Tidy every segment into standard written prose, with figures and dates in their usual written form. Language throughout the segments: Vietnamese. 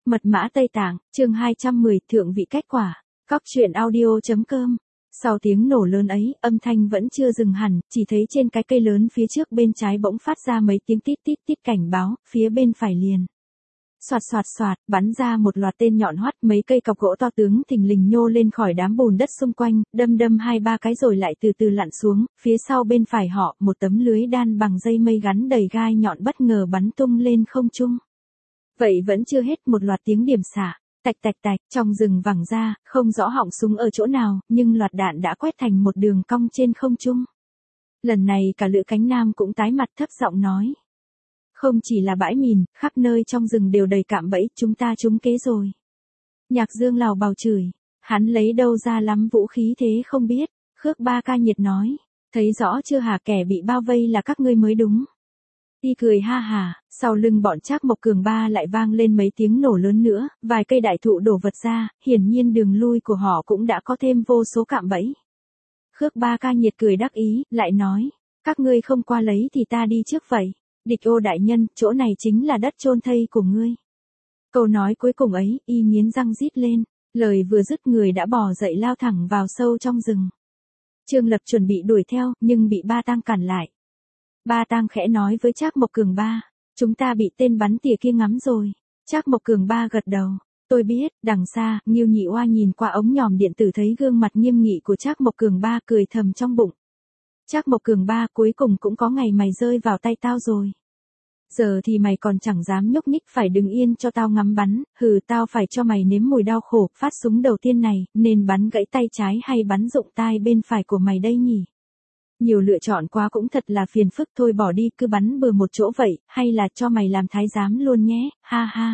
Mật mã Tây Tạng, chương 210, thượng vị kết quả. Cóc truyện audio.com. Sau tiếng nổ lớn ấy, âm thanh vẫn chưa dừng hẳn, chỉ thấy trên cái cây lớn phía trước bên trái bỗng phát ra mấy tiếng tít tít tít cảnh báo, phía bên phải liền. Soạt soạt soạt, bắn ra một loạt tên nhọn hoắt, mấy cây cọc gỗ to tướng thình lình nhô lên khỏi đám bùn đất xung quanh, đâm đâm 2-3 cái rồi lại từ từ lặn xuống, phía sau bên phải họ, một tấm lưới đan bằng dây mây gắn đầy gai nhọn bất ngờ bắn tung lên không trung. Vậy vẫn chưa hết, một loạt tiếng điểm xạ, tạch tạch tạch, trong rừng vẳng ra, không rõ họng súng ở chỗ nào, nhưng loạt đạn đã quét thành một đường cong trên không trung. Lần này cả Lữ Cánh Nam cũng tái mặt thấp giọng nói. Không chỉ là bãi mìn, khắp nơi trong rừng đều đầy cạm bẫy, chúng ta trúng kế rồi. Nhạc Dương lào bào chửi, hắn lấy đâu ra lắm vũ khí thế không biết. Khước Ba Ca nhiệt nói, thấy rõ chưa hả, kẻ bị bao vây là các ngươi mới đúng. Y cười ha hả, sau lưng bọn Trác Mộc Cường Ba lại vang lên mấy tiếng nổ lớn nữa, vài cây đại thụ đổ vật ra, hiển nhiên đường lui của họ cũng đã có thêm vô số cạm bẫy. Khước Ba Ca nhiệt cười đắc ý, lại nói, các ngươi không qua lấy thì ta đi trước vậy. Địch Ô đại nhân, chỗ này chính là đất chôn thây của ngươi. Câu nói cuối cùng ấy, y nghiến răng rít lên, lời vừa dứt người đã bò dậy lao thẳng vào sâu trong rừng. Trương Lập chuẩn bị đuổi theo, nhưng bị Ba Tang cản lại. Ba Tang khẽ nói với Trác Mộc Cường Ba, chúng ta bị tên bắn tỉa kia ngắm rồi. Trác Mộc Cường Ba gật đầu, tôi biết. Đằng xa, Ngưu Nhị Oa nhìn qua ống nhòm điện tử thấy gương mặt nghiêm nghị của Trác Mộc Cường Ba, cười thầm trong bụng. Trác Mộc Cường Ba, cuối cùng cũng có ngày mày rơi vào tay tao rồi. Giờ thì mày còn chẳng dám nhúc nhích, phải đứng yên cho tao ngắm bắn, tao phải cho mày nếm mùi đau khổ. Phát súng đầu tiên này, nên bắn gãy tay trái hay bắn rụng tai bên phải của mày đây nhỉ? Nhiều lựa chọn quá cũng thật là phiền phức, thôi bỏ đi, cứ bắn bừa một chỗ vậy, hay là cho mày làm thái giám luôn nhé, ha ha.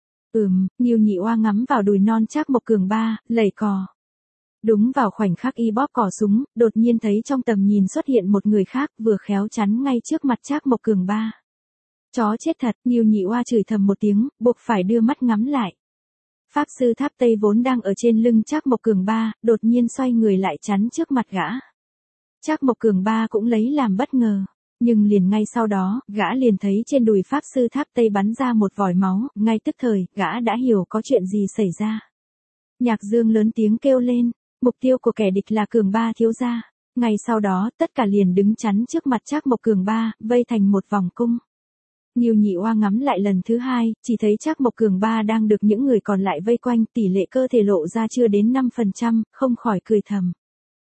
Ngưu Nhị Oa ngắm vào đùi non Trác Mộc Cường Ba, lầy cò. Đúng vào khoảnh khắc y bóp cò súng, đột nhiên thấy trong tầm nhìn xuất hiện một người khác, vừa khéo chắn ngay trước mặt Trác Mộc Cường Ba. Chó chết thật, Ngưu Nhị Oa chửi thầm một tiếng, buộc phải đưa mắt ngắm lại. Pháp sư Tháp Tây vốn đang ở trên lưng Trác Mộc Cường Ba, đột nhiên xoay người lại chắn trước mặt gã. Trác Mộc Cường Ba cũng lấy làm bất ngờ, nhưng liền ngay sau đó, gã liền thấy trên đùi Pháp sư Tháp Tây bắn ra một vòi máu, ngay tức thời, gã đã hiểu có chuyện gì xảy ra. Nhạc Dương lớn tiếng kêu lên, mục tiêu của kẻ địch là Cường Ba thiếu gia. Ngay sau đó, tất cả liền đứng chắn trước mặt Trác Mộc Cường Ba, vây thành một vòng cung. Ngưu Nhị Oa ngắm lại lần thứ hai, chỉ thấy Trác Mộc Cường Ba đang được những người còn lại vây quanh, tỷ lệ cơ thể lộ ra chưa đến 5%, không khỏi cười thầm.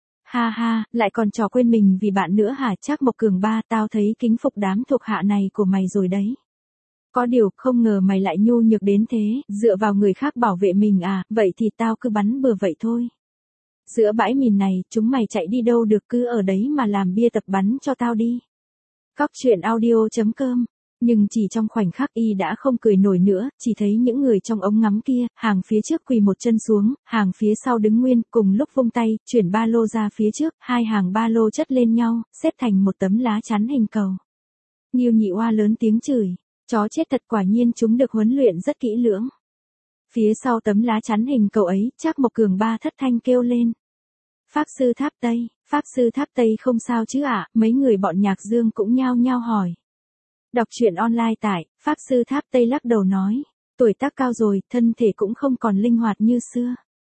Ha ha, lại còn trò quên mình vì bạn nữa hả? Trác Mộc Cường Ba, tao thấy kính phục đám thuộc hạ này của mày rồi đấy. Có điều, không ngờ mày lại nhu nhược đến thế, dựa vào người khác bảo vệ mình à, vậy thì tao cứ bắn bừa vậy thôi. Giữa bãi mìn này, chúng mày chạy đi đâu được, cứ ở đấy mà làm bia tập bắn cho tao đi. Cóc truyện audio.com. Nhưng chỉ trong khoảnh khắc y đã không cười nổi nữa, chỉ thấy những người trong ống ngắm kia, hàng phía trước quỳ một chân xuống, hàng phía sau đứng nguyên, cùng lúc vung tay, chuyển ba lô ra phía trước, hai hàng ba lô chất lên nhau, xếp thành một tấm lá chắn hình cầu. Ngưu Nhị Oa lớn tiếng chửi, chó chết thật, quả nhiên chúng được huấn luyện rất kỹ lưỡng. Phía sau tấm lá chắn hình cầu ấy, Trác Mộc Cường Ba thất thanh kêu lên. Pháp sư Tháp Tây, Pháp sư Tháp Tây không sao chứ ạ? Mấy người bọn Nhạc Dương cũng nhao nhao hỏi. Đọc truyện online tại, Pháp sư Tháp Tây lắc đầu nói, tuổi tác cao rồi, thân thể cũng không còn linh hoạt như xưa.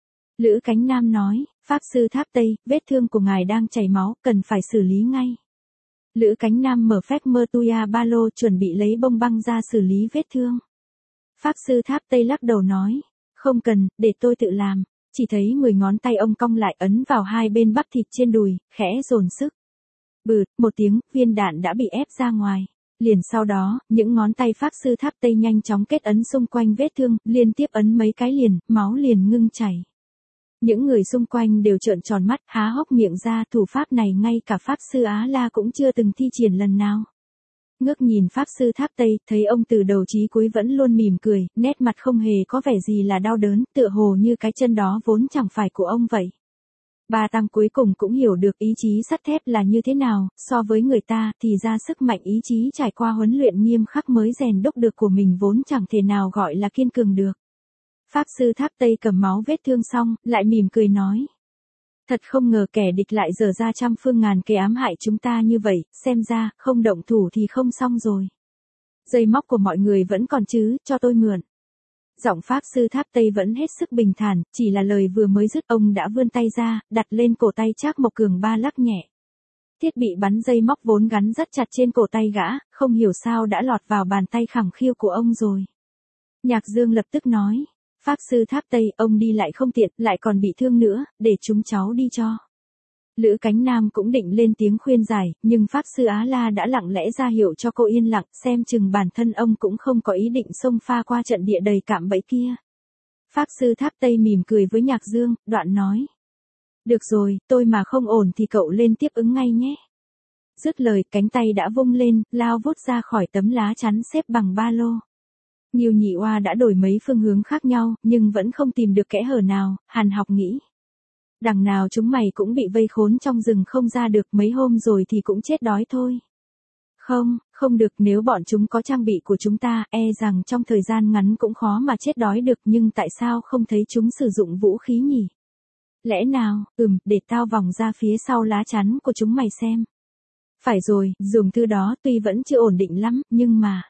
Lữ Cánh Nam nói, Pháp sư Tháp Tây, vết thương của ngài đang chảy máu, cần phải xử lý ngay. Lữ Cánh Nam mở phép mơ tuya ba lô, chuẩn bị lấy bông băng ra xử lý vết thương. Pháp sư Tháp Tây lắc đầu nói, không cần, để tôi tự làm. Chỉ thấy 10 ngón tay ông cong lại ấn vào hai bên bắp thịt trên đùi, khẽ dồn sức. Bụt, một tiếng, viên đạn đã bị ép ra ngoài. Liền sau đó, những ngón tay Pháp sư Tháp Tây nhanh chóng kết ấn xung quanh vết thương, liên tiếp ấn mấy cái liền, máu liền ngưng chảy. Những người xung quanh đều trợn tròn mắt, há hốc miệng ra, thủ pháp này ngay cả Pháp sư Á La cũng chưa từng thi triển lần nào. Ngước nhìn Pháp sư Tháp Tây, thấy ông từ đầu chí cuối vẫn luôn mỉm cười, nét mặt không hề có vẻ gì là đau đớn, tựa hồ như cái chân đó vốn chẳng phải của ông vậy. Ba Tang cuối cùng cũng hiểu được ý chí sắt thép là như thế nào, so với người ta thì ra sức mạnh ý chí trải qua huấn luyện nghiêm khắc mới rèn đúc được của mình vốn chẳng thể nào gọi là kiên cường được. Pháp sư Tháp Tây cầm máu vết thương xong, lại mỉm cười nói. Thật không ngờ kẻ địch lại dở ra trăm phương ngàn kế ám hại chúng ta như vậy, xem ra, không động thủ thì không xong rồi. Dây móc của mọi người vẫn còn chứ, cho tôi mượn. Giọng Pháp Sư Tháp Tây vẫn hết sức bình thản, chỉ là lời vừa mới dứt ông đã vươn tay ra, đặt lên cổ tay Trác Mộc Cường Ba lắc nhẹ. Thiết bị bắn dây móc vốn gắn rất chặt trên cổ tay gã, không hiểu sao đã lọt vào bàn tay khẳng khiu của ông rồi. Nhạc Dương lập tức nói, Pháp Sư Tháp Tây, ông đi lại không tiện, lại còn bị thương nữa, để chúng cháu đi cho. Lữ Cánh Nam cũng định lên tiếng khuyên giải, nhưng Pháp Sư Á La đã lặng lẽ ra hiệu cho cô yên lặng, xem chừng bản thân ông cũng không có ý định xông pha qua trận địa đầy cạm bẫy kia. Pháp Sư Tháp Tây mỉm cười với Nhạc Dương, đoạn nói. Được rồi, tôi mà không ổn thì cậu lên tiếp ứng ngay nhé. Dứt lời, cánh tay đã vung lên, lao vút ra khỏi tấm lá chắn xếp bằng ba lô. Nhiều Nhị Oa đã đổi mấy phương hướng khác nhau, nhưng vẫn không tìm được kẽ hở nào, Hàn Học nghĩ. Đằng nào chúng mày cũng bị vây khốn trong rừng không ra được, mấy hôm rồi thì cũng chết đói thôi. Không được, nếu bọn chúng có trang bị của chúng ta, e rằng trong thời gian ngắn cũng khó mà chết đói được, nhưng tại sao không thấy chúng sử dụng vũ khí nhỉ? Lẽ nào, để tao vòng ra phía sau lá chắn của chúng mày xem. Phải rồi, dùng thứ đó tuy vẫn chưa ổn định lắm, nhưng mà...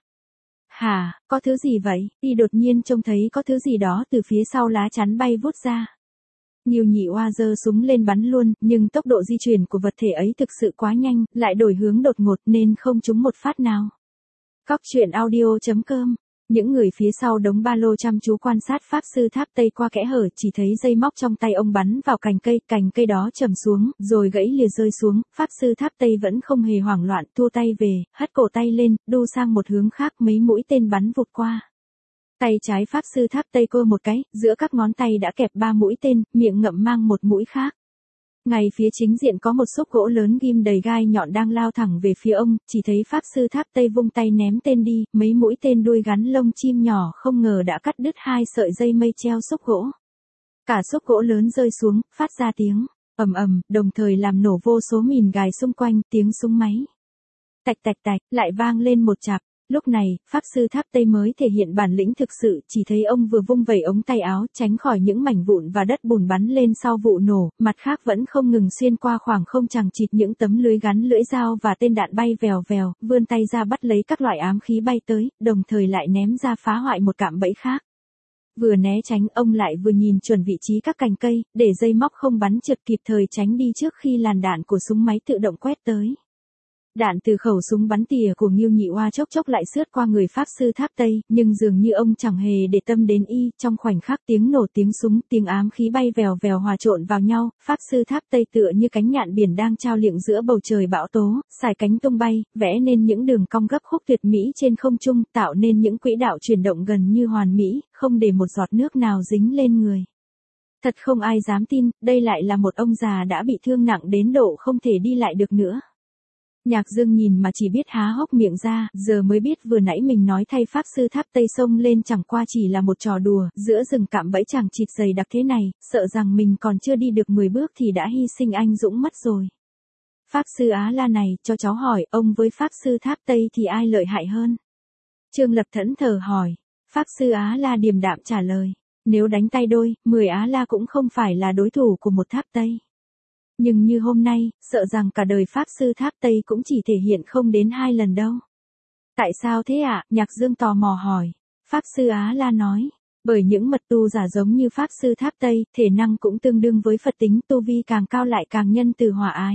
Hả, có thứ gì vậy? Y đột nhiên trông thấy có thứ gì đó từ phía sau lá chắn bay vút ra. Nhiều Nhị Oa giơ súng lên bắn luôn, nhưng tốc độ di chuyển của vật thể ấy thực sự quá nhanh, lại đổi hướng đột ngột nên không trúng một phát nào. Cóc truyện audio.com. Những người phía sau đống ba lô chăm chú quan sát Pháp Sư Tháp Tây qua kẽ hở, chỉ thấy dây móc trong tay ông bắn vào cành cây đó trầm xuống, rồi gãy lìa rơi xuống. Pháp Sư Tháp Tây vẫn không hề hoảng loạn, thua tay về, hất cổ tay lên, đu sang một hướng khác, mấy mũi tên bắn vụt qua. Tay trái Pháp Sư Tháp Tây cơ một cái, giữa các ngón tay đã kẹp 3 mũi tên, miệng ngậm mang một mũi khác. Ngay phía chính diện có một xúc gỗ lớn ghim đầy gai nhọn đang lao thẳng về phía ông, chỉ thấy Pháp Sư Tháp Tây vung tay ném tên đi, mấy mũi tên đuôi gắn lông chim nhỏ không ngờ đã cắt đứt 2 sợi dây mây treo xúc gỗ. Cả xúc gỗ lớn rơi xuống, phát ra tiếng ầm ầm, đồng thời làm nổ vô số mìn gài xung quanh, tiếng súng máy tạch tạch tạch lại vang lên một chặp. Lúc này, Pháp Sư Tháp Tây mới thể hiện bản lĩnh thực sự, chỉ thấy ông vừa vung vẩy ống tay áo, tránh khỏi những mảnh vụn và đất bùn bắn lên sau vụ nổ, mặt khác vẫn không ngừng xuyên qua khoảng không chằng chịt những tấm lưới gắn lưỡi dao và tên đạn bay vèo vèo, vươn tay ra bắt lấy các loại ám khí bay tới, đồng thời lại ném ra phá hoại một cạm bẫy khác. Vừa né tránh, ông lại vừa nhìn chuẩn vị trí các cành cây, để dây móc không bắn trượt, kịp thời tránh đi trước khi làn đạn của súng máy tự động quét tới. Đạn từ khẩu súng bắn tỉa của Ngưu Nhị Oa chốc chốc lại sướt qua người Pháp Sư Tháp Tây, nhưng dường như ông chẳng hề để tâm đến y, trong khoảnh khắc tiếng nổ, tiếng súng, tiếng ám khí bay vèo vèo hòa trộn vào nhau, Pháp Sư Tháp Tây tựa như cánh nhạn biển đang trao liệng giữa bầu trời bão tố, sải cánh tung bay, vẽ nên những đường cong gấp khúc tuyệt mỹ trên không trung, tạo nên những quỹ đạo chuyển động gần như hoàn mỹ, không để một giọt nước nào dính lên người. Thật không ai dám tin, đây lại là một ông già đã bị thương nặng đến độ không thể đi lại được nữa. Nhạc Dương nhìn mà chỉ biết há hốc miệng ra, giờ mới biết vừa nãy mình nói thay Pháp Sư Tháp Tây xông lên chẳng qua chỉ là một trò đùa, giữa rừng cạm bẫy chằng chịt dày đặc thế này, sợ rằng mình còn chưa đi được 10 bước thì đã hy sinh anh dũng mất rồi. Pháp Sư Á La này, cho cháu hỏi, ông với Pháp Sư Tháp Tây thì ai lợi hại hơn? Trương Lập thẫn thờ hỏi. Pháp Sư Á La điềm đạm trả lời. Nếu đánh tay đôi, 10 Á La cũng không phải là đối thủ của một Tháp Tây. Nhưng như hôm nay, sợ rằng cả đời Pháp Sư Tháp Tây cũng chỉ thể hiện không đến 2 lần đâu. Tại sao thế ạ? Nhạc Dương tò mò hỏi. Pháp Sư Á La nói. Bởi những mật tu giả giống như Pháp Sư Tháp Tây, thể năng cũng tương đương với Phật tính, tu vi càng cao lại càng nhân từ hòa ái.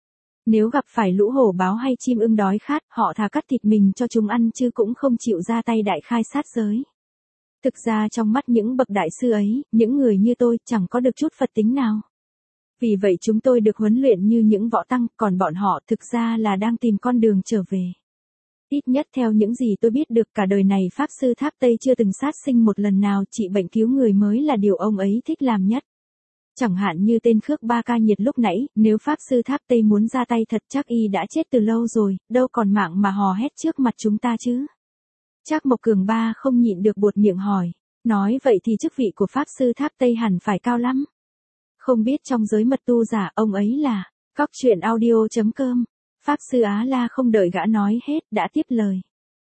Nếu gặp phải lũ hổ báo hay chim ưng đói khát, họ thà cắt thịt mình cho chúng ăn chứ cũng không chịu ra tay đại khai sát giới. Thực ra trong mắt những bậc đại sư ấy, những người như tôi chẳng có được chút Phật tính nào. Vì vậy chúng tôi được huấn luyện như những võ tăng, còn bọn họ thực ra là đang tìm con đường trở về. Ít nhất theo những gì tôi biết được, cả đời này Pháp Sư Tháp Tây chưa từng sát sinh một lần nào, trị bệnh cứu người mới là điều ông ấy thích làm nhất. Chẳng hạn như tên Khước Ba Ca Nhiệt lúc nãy, nếu Pháp Sư Tháp Tây muốn ra tay thật chắc y đã chết từ lâu rồi, đâu còn mạng mà hò hét trước mặt chúng ta chứ. Trác Mộc Cường Ba không nhịn được buột miệng hỏi. Nói vậy thì chức vị của Pháp Sư Tháp Tây hẳn phải cao lắm. Không biết trong giới mật tu giả ông ấy là. Cóc truyện audio.com. Pháp Sư Á La không đợi gã nói hết, đã tiếp lời.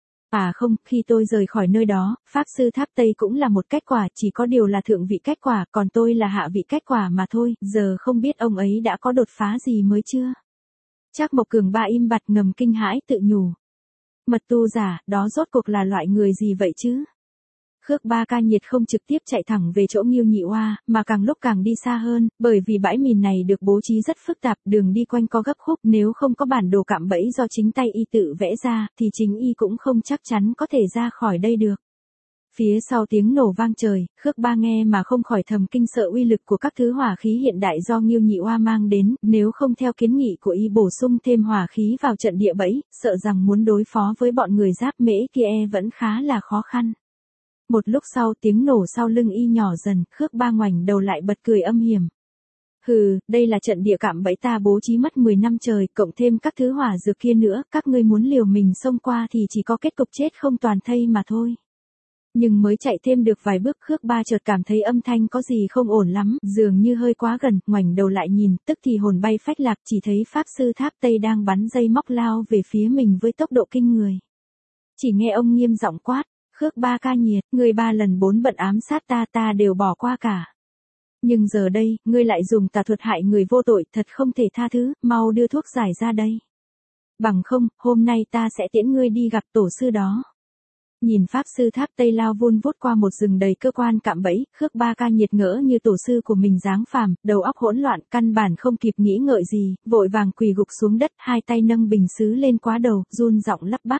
À không, khi tôi rời khỏi nơi đó, Pháp Sư Tháp Tây cũng là một cách quả, chỉ có điều là thượng vị cách quả, còn tôi là hạ vị cách quả mà thôi, giờ không biết ông ấy đã có đột phá gì mới chưa. Trác Mộc Cường Ba im bặt ngầm kinh hãi tự nhủ. Mật tu giả, đó rốt cuộc là loại người gì vậy chứ? Khước Ba Ca Nhiệt không trực tiếp chạy thẳng về chỗ Ngưu Nhị Oa, mà càng lúc càng đi xa hơn, bởi vì bãi mìn này được bố trí rất phức tạp, đường đi quanh co gấp khúc, nếu không có bản đồ cạm bẫy do chính tay y tự vẽ ra, thì chính y cũng không chắc chắn có thể ra khỏi đây được. Phía sau tiếng nổ vang trời, Khước Ba nghe mà không khỏi thầm kinh sợ uy lực của các thứ hỏa khí hiện đại do Ngưu Nhị Oa mang đến, nếu không theo kiến nghị của y bổ sung thêm hỏa khí vào trận địa bẫy, sợ rằng muốn đối phó với bọn người Giáp Mễ kia vẫn khá là khó khăn. Một lúc sau tiếng nổ sau lưng y nhỏ dần, Khước Ba ngoảnh đầu lại bật cười âm hiểm. Hừ, đây là trận địa cạm bẫy ta bố trí mất 10 năm trời, cộng thêm các thứ hỏa dược kia nữa, các ngươi muốn liều mình xông qua thì chỉ có kết cục chết không toàn thây mà thôi. Nhưng mới chạy thêm được vài bước, Khước Ba chợt cảm thấy âm thanh có gì không ổn lắm, dường như hơi quá gần, ngoảnh đầu lại nhìn, tức thì hồn bay phách lạc, chỉ thấy Pháp Sư Tháp Tây đang bắn dây móc lao về phía mình với tốc độ kinh người. Chỉ nghe ông nghiêm giọng quát, Khước Ba Ca Nhiệt, ngươi 3 lần 4 bận ám sát ta đều bỏ qua cả. Nhưng giờ đây, ngươi lại dùng tà thuật hại người vô tội, thật không thể tha thứ, mau đưa thuốc giải ra đây. Bằng không, hôm nay ta sẽ tiễn ngươi đi gặp tổ sư đó. Nhìn Pháp Sư Tháp Tây lao vun vút qua một rừng đầy cơ quan cạm bẫy, Khước Ba Ca Nhiệt ngỡ như tổ sư của mình dáng phàm, đầu óc hỗn loạn, căn bản không kịp nghĩ ngợi gì, vội vàng quỳ gục xuống đất, hai tay nâng bình sứ lên quá đầu, run giọng lắp bắp.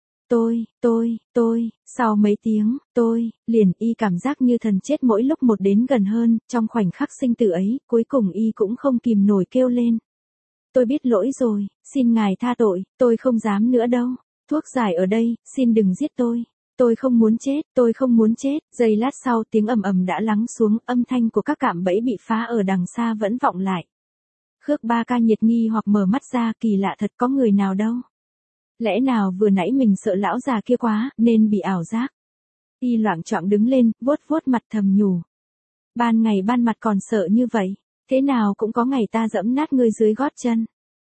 Sau mấy tiếng, liền y cảm giác như thần chết mỗi lúc một đến gần hơn, trong khoảnh khắc sinh tử ấy, cuối cùng y cũng không kìm nổi kêu lên. Tôi biết lỗi rồi, xin ngài tha tội, tôi không dám nữa đâu, thuốc giải ở đây, xin đừng giết tôi không muốn chết, giây lát sau tiếng ầm ầm đã lắng xuống, âm thanh của các cạm bẫy bị phá ở đằng xa vẫn vọng lại. Khước Ba Ca Nhiệt nghi hoặc mở mắt ra, kỳ lạ thật, có người nào đâu. Lẽ nào vừa nãy mình sợ lão già kia quá, nên bị ảo giác. Y loạng choạng đứng lên, vuốt mặt thầm nhủ. Ban ngày ban mặt còn sợ như vậy, thế nào cũng có ngày ta giẫm nát ngươi dưới gót chân.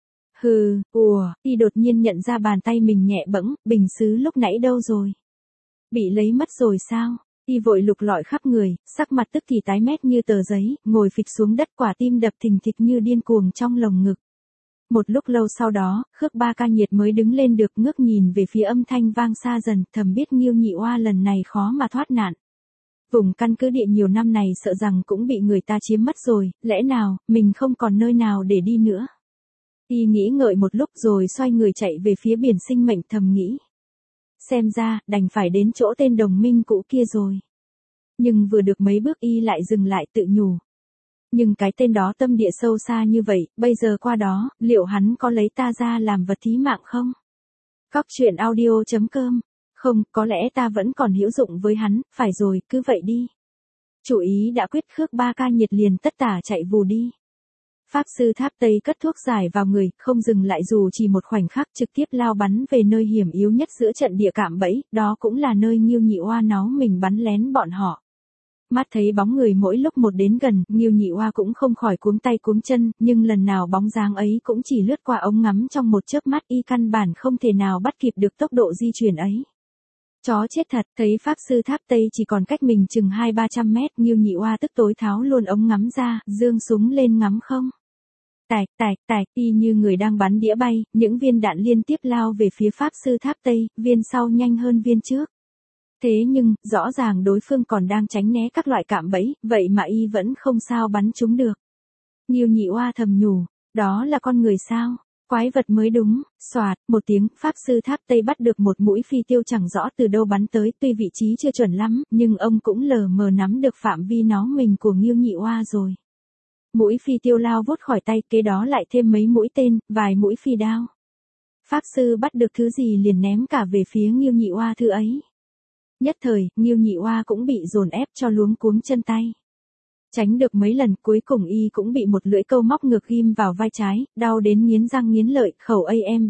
Hừ, y đột nhiên nhận ra bàn tay mình nhẹ bẫng, bình sứ lúc nãy đâu rồi? Bị lấy mất rồi sao? Y vội lục lọi khắp người, sắc mặt tức thì tái mét như tờ giấy, ngồi phịch xuống đất, quả tim đập thình thịch như điên cuồng trong lồng ngực. Một lúc lâu sau đó, Khước Ba Ca Nhiệt mới đứng lên được, ngước nhìn về phía âm thanh vang xa dần, thầm biết Ngưu Nhị Oa lần này khó mà thoát nạn. Vùng căn cứ địa nhiều năm này sợ rằng cũng bị người ta chiếm mất rồi, lẽ nào, mình không còn nơi nào để đi nữa. Y nghĩ ngợi một lúc rồi xoay người chạy về phía biển sinh mệnh, thầm nghĩ. Xem ra, đành phải đến chỗ tên đồng minh cũ kia rồi. Nhưng vừa được mấy bước y lại dừng lại tự nhủ. Nhưng cái tên đó tâm địa sâu xa như vậy, bây giờ qua đó, liệu hắn có lấy ta ra làm vật thí mạng không? Cóc truyện audio.com. Không, có lẽ ta vẫn còn hữu dụng với hắn, phải rồi, cứ vậy đi. Chủ ý đã quyết, Khước Ba Ca Nhiệt liền tất tả chạy vù đi. Pháp Sư Tháp Tây cất thuốc giải vào người, không dừng lại dù chỉ một khoảnh khắc, trực tiếp lao bắn về nơi hiểm yếu nhất giữa trận địa cạm bẫy, đó cũng là nơi Ngưu Nhị Oa náu mình bắn lén bọn họ. Mắt thấy bóng người mỗi lúc một đến gần, Ngưu Nhị Oa cũng không khỏi cuống tay cuống chân, nhưng lần nào bóng dáng ấy cũng chỉ lướt qua ống ngắm trong một chớp mắt, y căn bản không thể nào bắt kịp được tốc độ di chuyển ấy. Chó chết thật, thấy Pháp Sư Tháp Tây chỉ còn cách mình chừng 200-300 mét, Ngưu Nhị Oa tức tối tháo luôn ống ngắm ra, giương súng lên ngắm không. Tạch, y như người đang bắn đĩa bay, những viên đạn liên tiếp lao về phía Pháp Sư Tháp Tây, viên sau nhanh hơn viên trước. Thế nhưng, rõ ràng đối phương còn đang tránh né các loại cạm bẫy, vậy mà y vẫn không sao bắn chúng được. Ngưu Nhị Oa thầm nhủ, đó là con người sao? Quái vật mới đúng. Xoạt, một tiếng, Pháp Sư Tháp Tây bắt được một mũi phi tiêu chẳng rõ từ đâu bắn tới, tuy vị trí chưa chuẩn lắm, nhưng ông cũng lờ mờ nắm được phạm vi nó mình của Ngưu Nhị Oa rồi. Mũi phi tiêu lao vút khỏi tay, kế đó lại thêm mấy mũi tên, vài mũi phi đao. Pháp sư bắt được thứ gì liền ném cả về phía Ngưu Nhị Oa thứ ấy. Nhất thời, Ngưu Nhị Oa cũng bị dồn ép cho luống cuống chân tay. Tránh được mấy lần, cuối cùng y cũng bị một lưỡi câu móc ngược ghim vào vai trái, đau đến nghiến răng nghiến lợi, khẩu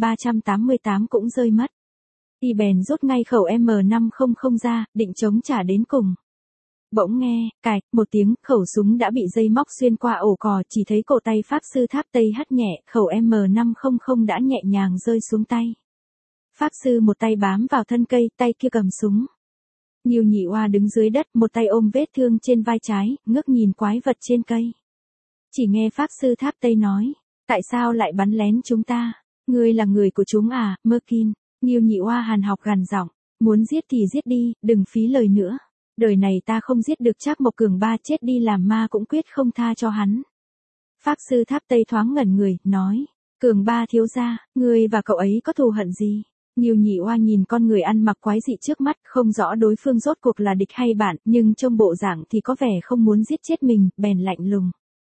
AM388 cũng rơi mất. Y bèn rút ngay khẩu M500 ra, định chống trả đến cùng. Bỗng nghe, cạch, một tiếng, khẩu súng đã bị dây móc xuyên qua ổ cò, chỉ thấy cổ tay Pháp Sư Tháp Tây hất nhẹ, khẩu M500 đã nhẹ nhàng rơi xuống tay. Pháp Sư một tay bám vào thân cây, tay kia cầm súng. Ngưu Nhị Oa đứng dưới đất, một tay ôm vết thương trên vai trái, ngước nhìn quái vật trên cây. Chỉ nghe Pháp Sư Tháp Tây nói, tại sao lại bắn lén chúng ta? Ngươi là người của chúng à, Merkin? Ngưu Nhị Oa hàn học gằn giọng, muốn giết thì giết đi, đừng phí lời nữa. Đời này ta không giết được Trác Mộc Cường Ba, chết đi làm ma cũng quyết không tha cho hắn. Phác sư Tháp Tây thoáng ngẩn người, nói, Cường Ba thiếu gia, ngươi và cậu ấy có thù hận gì? Nhiêu Nhị Oa nhìn con người ăn mặc quái dị trước mắt, không rõ đối phương rốt cuộc là địch hay bạn, nhưng trông bộ dạng thì có vẻ không muốn giết chết mình, bèn lạnh lùng.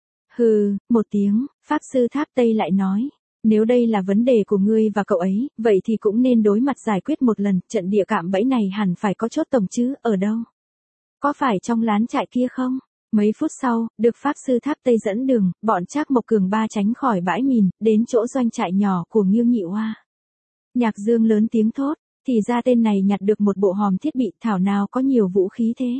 Hừ, một tiếng, Phác sư Tháp Tây lại nói, nếu đây là vấn đề của ngươi và cậu ấy, vậy thì cũng nên đối mặt giải quyết một lần, trận địa cạm bẫy này hẳn phải có chốt tổng chứ, ở đâu? Có phải trong lán trại kia không? Mấy phút sau, được Phác sư Tháp Tây dẫn đường, bọn Trác Mộc Cường Ba tránh khỏi bãi mìn, đến chỗ doanh trại nhỏ của Nhiêu Nhị Oa. Nhạc Dương lớn tiếng thốt, thì ra tên này nhặt được một bộ hòm thiết bị, thảo nào có nhiều vũ khí thế.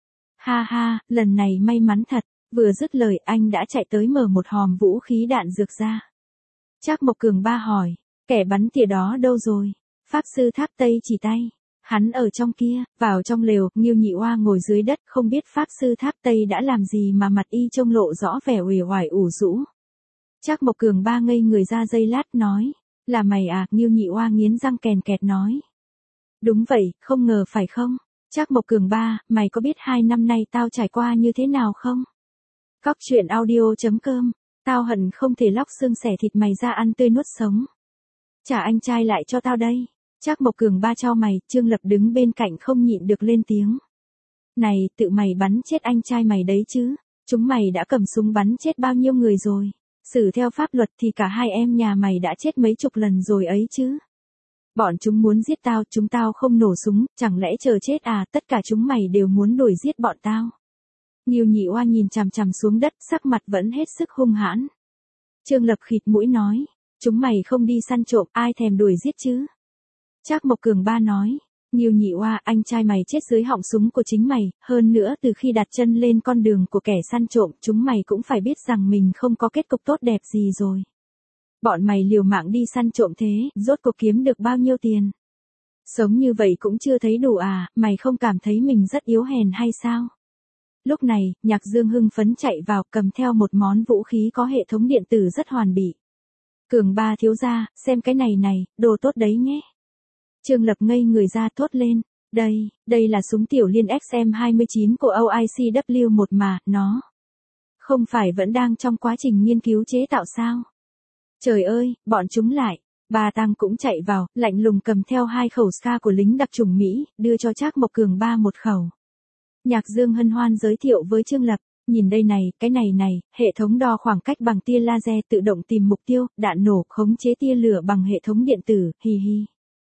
Ha ha, lần này may mắn thật, vừa dứt lời anh đã chạy tới mở một hòm vũ khí đạn dược ra. Trác Mộc Cường Ba hỏi, kẻ bắn tỉa đó đâu rồi? Phác sư Tháp Tây chỉ tay. Hắn ở trong kia, vào trong lều, Nhiêu Nhị Oa ngồi dưới đất, không biết Phác sư Tháp Tây đã làm gì mà mặt y trông lộ rõ vẻ uể oải ủ rũ. Trác Mộc Cường Ba ngây người ra giây lát nói, là mày à? Nhiêu Nhị Oa nghiến răng kèn kẹt nói. Đúng vậy, không ngờ phải không? Trác Mộc Cường Ba, mày có biết 2 năm nay tao trải qua như thế nào không? Cóc truyện audio.com, tao hận không thể lóc xương xẻ thịt mày ra ăn tươi nuốt sống. Trả anh trai lại cho tao đây. Trác Mộc Cường Ba chau mày, Trương Lập đứng bên cạnh không nhịn được lên tiếng. Này, tự mày bắn chết anh trai mày đấy chứ, chúng mày đã cầm súng bắn chết bao nhiêu người rồi, xử theo pháp luật thì cả hai em nhà mày đã chết mấy chục lần rồi ấy chứ. Bọn chúng muốn giết tao, chúng tao không nổ súng, chẳng lẽ chờ chết à, tất cả chúng mày đều muốn đuổi giết bọn tao. Nhiêu Nhị Oa nhìn chằm chằm xuống đất, sắc mặt vẫn hết sức hung hãn. Trương Lập khịt mũi nói, chúng mày không đi săn trộm, ai thèm đuổi giết chứ. Trác Mộc Cường Ba nói, Nhiêu Nhị Oa, anh trai mày chết dưới họng súng của chính mày, hơn nữa từ khi đặt chân lên con đường của kẻ săn trộm, chúng mày cũng phải biết rằng mình không có kết cục tốt đẹp gì rồi. Bọn mày liều mạng đi săn trộm thế, rốt cuộc kiếm được bao nhiêu tiền? Sống như vậy cũng chưa thấy đủ à, mày không cảm thấy mình rất yếu hèn hay sao? Lúc này, Nhạc Dương hưng phấn chạy vào, cầm theo một món vũ khí có hệ thống điện tử rất hoàn bị. Cường Ba thiếu gia, xem cái này, đồ tốt đấy nhé. Trương Lập ngây người ra thốt lên, đây là súng tiểu liên XM29 của OICW1 mà, nó không phải vẫn đang trong quá trình nghiên cứu chế tạo sao? Trời ơi, bọn chúng lại. Ba Tăng cũng chạy vào, lạnh lùng cầm theo 2 khẩu SCAR của lính đặc chủng Mỹ, đưa cho Trác Mộc Cường Ba một khẩu. Nhạc Dương hân hoan giới thiệu với Trương Lập, nhìn đây này, cái này, hệ thống đo khoảng cách bằng tia laser tự động tìm mục tiêu, đạn nổ, khống chế tia lửa bằng hệ thống điện tử, hi hi.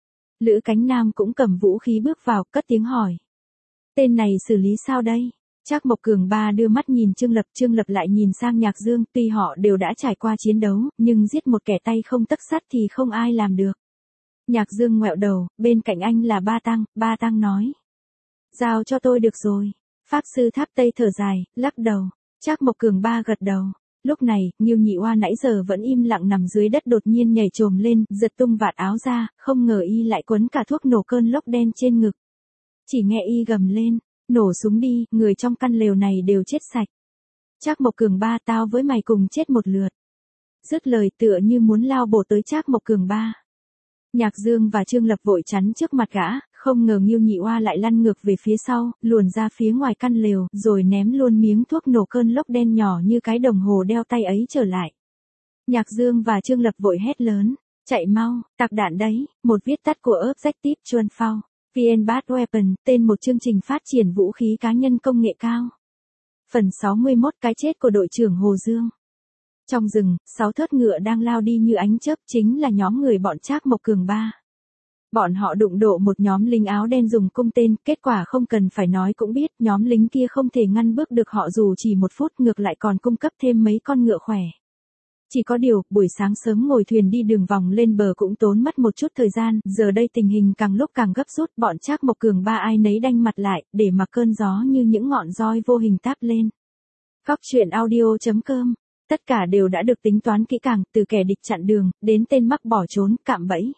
Lữ Cánh Nam cũng cầm vũ khí bước vào, cất tiếng hỏi. Tên này xử lý sao đây? Trác Mộc Cường Ba đưa mắt nhìn Trương Lập lại nhìn sang Nhạc Dương, tuy họ đều đã trải qua chiến đấu, nhưng giết một kẻ tay không tấc sắt thì không ai làm được. Nhạc Dương ngoẹo đầu, bên cạnh anh là Ba Tăng nói. Giao cho tôi được rồi. Phác sư Tháp Tây thở dài, lắc đầu. Trác Mộc Cường Ba gật đầu. Lúc này, Nhiêu Nhị Oa nãy giờ vẫn im lặng nằm dưới đất đột nhiên nhảy chồm lên, giật tung vạt áo ra, không ngờ y lại quấn cả thuốc nổ cơn lốc đen trên ngực. Chỉ nghe y gầm lên, nổ súng đi, người trong căn lều này đều chết sạch. Trác Mộc Cường Ba, tao với mày cùng chết một lượt. Dứt lời tựa như muốn lao bổ tới Trác Mộc Cường Ba. Nhạc Dương và Trương Lập vội chắn trước mặt gã, không ngờ Nhiêu Nhị Oa lại lăn ngược về phía sau, luồn ra phía ngoài căn lều, rồi ném luôn miếng thuốc nổ cơn lốc đen nhỏ như cái đồng hồ đeo tay ấy trở lại. Nhạc Dương và Trương Lập vội hét lớn, chạy mau, tạc đạn đấy, một viết tắt của Objective Trunfao, VN-Bat Weapon, tên một chương trình phát triển vũ khí cá nhân công nghệ cao. Phần 61, cái chết của đội trưởng Hồ Dương. Trong rừng, 6 thớt ngựa đang lao đi như ánh chớp, chính là nhóm người bọn Trác Mộc Cường Ba. Bọn họ đụng độ một nhóm lính áo đen dùng cung tên, kết quả không cần phải nói cũng biết, nhóm lính kia không thể ngăn bước được họ dù chỉ 1 phút, ngược lại còn cung cấp thêm mấy con ngựa khỏe. Chỉ có điều, buổi sáng sớm ngồi thuyền đi đường vòng lên bờ cũng tốn mất một chút thời gian, giờ đây tình hình càng lúc càng gấp rút, bọn Trác Mộc Cường Ba ai nấy đanh mặt lại, để mặc cơn gió như những ngọn roi vô hình táp lên. Cóc truyện audio.com, tất cả đều đã được tính toán kỹ càng, từ kẻ địch chặn đường, đến tên mắc bỏ trốn, cạm bẫy.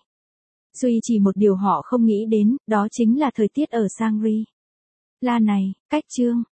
Duy chỉ một điều họ không nghĩ đến, đó chính là thời tiết ở Sangri La này, cách chương